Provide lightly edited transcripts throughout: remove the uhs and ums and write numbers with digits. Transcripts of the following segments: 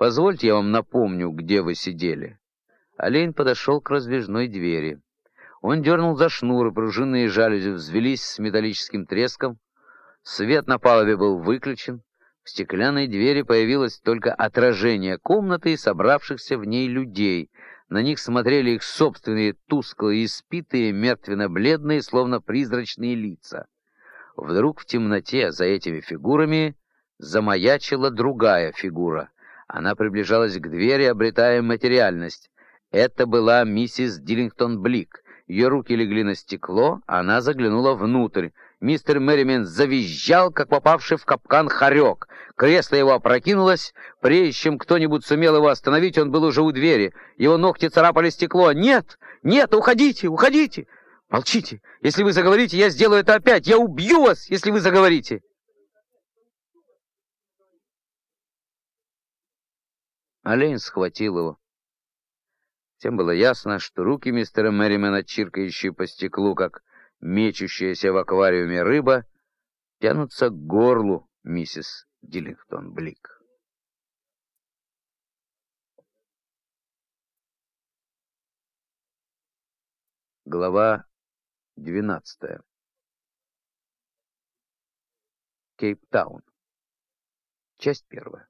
Позвольте, я вам напомню, где вы сидели». Олейн подошел к раздвижной двери. Он дернул за шнур, и пружинные жалюзи взвелись с металлическим треском. Свет на палубе был выключен. В стеклянной двери появилось только отражение комнаты и собравшихся в ней людей. На них смотрели их собственные тусклые, испитые, мертвенно-бледные, словно призрачные лица. Вдруг в темноте за этими фигурами замаячила другая фигура. Она приближалась к двери, обретая материальность. Это была миссис Диллингтон-Блик. Ее руки легли на стекло, а она заглянула внутрь. Мистер Мерримен завизжал, как попавший в капкан хорек. Кресло его опрокинулось. Прежде чем кто-нибудь сумел его остановить, он был уже у двери. Его ногти царапали стекло. «Нет! Нет! Уходите! Уходите! Молчите! Если вы заговорите, я сделаю это опять! Я убью вас, если вы заговорите!» Олейн схватил его. Всем было ясно, что руки мистера Мерримена, чиркающие по стеклу, как мечущаяся в аквариуме рыба, тянутся к горлу миссис Диллингтон-Блик. Глава 12. Кейптаун. Часть 1.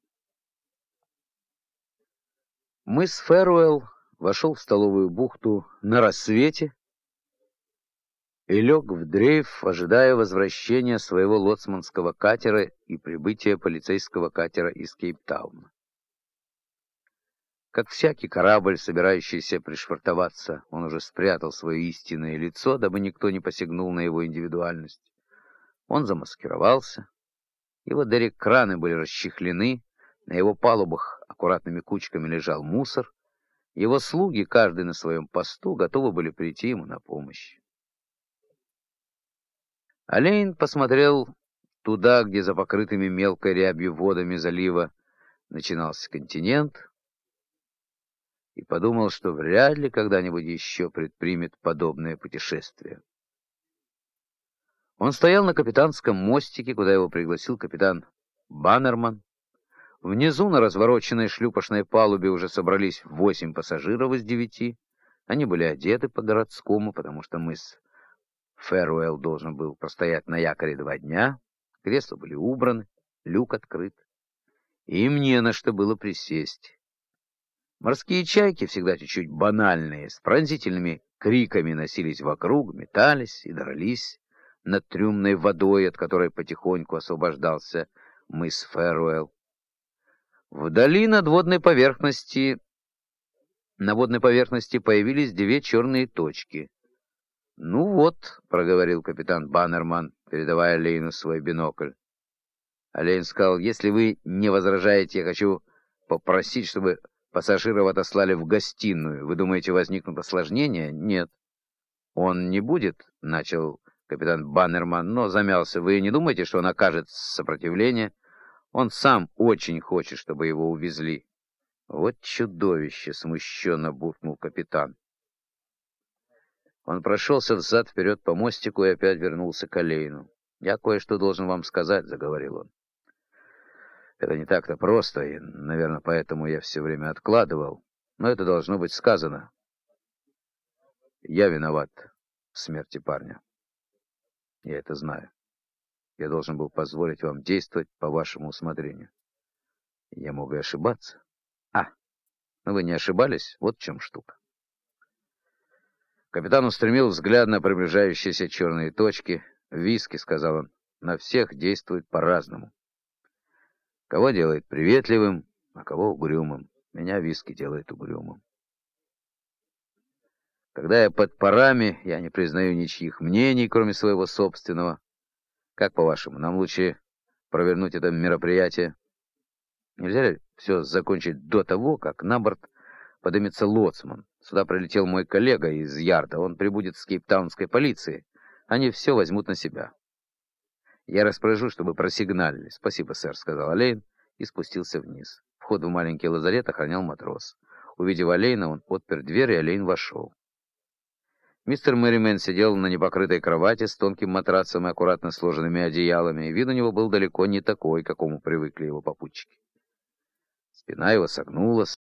Мыс Фэруэлл вошел в столовую бухту на рассвете и лег в дрейф, ожидая возвращения своего лоцманского катера и прибытия полицейского катера из Кейптауна. Как всякий корабль, собирающийся пришвартоваться, он уже спрятал свое истинное лицо, дабы никто не посягнул на его индивидуальность. Он замаскировался, его дерек-краны были расчехлены, на его палубах аккуратными кучками лежал мусор, его слуги, каждый на своем посту, готовы были прийти ему на помощь. Олейн посмотрел туда, где за покрытыми мелкой рябью водами залива начинался континент, и подумал, что вряд ли когда-нибудь еще предпримет подобное путешествие. Он стоял на капитанском мостике, куда его пригласил капитан Баннерман. Внизу на развороченной шлюпочной палубе уже собрались 8 пассажиров из 9. Они были одеты по-городскому, потому что мыс Фэруэлл должен был простоять на якоре 2 дня. Кресла были убраны, люк открыт. Им не на что было присесть. Морские чайки, всегда чуть-чуть банальные, с пронзительными криками носились вокруг, метались и дрались над трюмной водой, от которой потихоньку освобождался мыс Фэруэлл. Вдали на водной поверхности появились 2 черные точки. «Ну вот», — проговорил капитан Баннерман, передавая Олейну свой бинокль. Олейн сказал: «Если вы не возражаете, я хочу попросить, чтобы пассажиров отослали в гостиную. Вы думаете, возникнут осложнения?» «Нет». «Он не будет», — начал капитан Баннерман, но замялся. «Вы не думаете, что он окажет сопротивление? Он сам очень хочет, чтобы его увезли». «Вот чудовище!» — смущенно буркнул капитан. Он прошелся взад-вперед по мостику и опять вернулся к Олейну. «Я кое-что должен вам сказать», — заговорил он. «Это не так-то просто, и, наверное, поэтому я все время откладывал. Но это должно быть сказано. Я виноват в смерти парня. Я это знаю. Я должен был позволить вам действовать по вашему усмотрению. Я мог и ошибаться. Но вы не ошибались, вот в чем штука». Капитан устремил взгляд на приближающиеся черные точки. «Виски», — сказал он, — «на всех действует по-разному. Кого делает приветливым, а кого угрюмым. Меня виски делает угрюмым. Когда я под парами, я не признаю ничьих мнений, кроме своего собственного. Как по-вашему, нам лучше провернуть это мероприятие? Нельзя ли все закончить до того, как на борт поднимется лоцман? Сюда прилетел мой коллега из ярда, он прибудет с кейптаунской полиции. Они все возьмут на себя. Я распоряжусь, чтобы просигналили». «Спасибо, сэр», — сказал Олейн и спустился вниз. Вход в маленький лазарет охранял матрос. Увидев Олейна, он отпер дверь, и Олейн вошел. Мистер Мерримен сидел на непокрытой кровати с тонким матрацем и аккуратно сложенными одеялами, и вид у него был далеко не такой, к какому привыкли его попутчики. Спина его согнулась.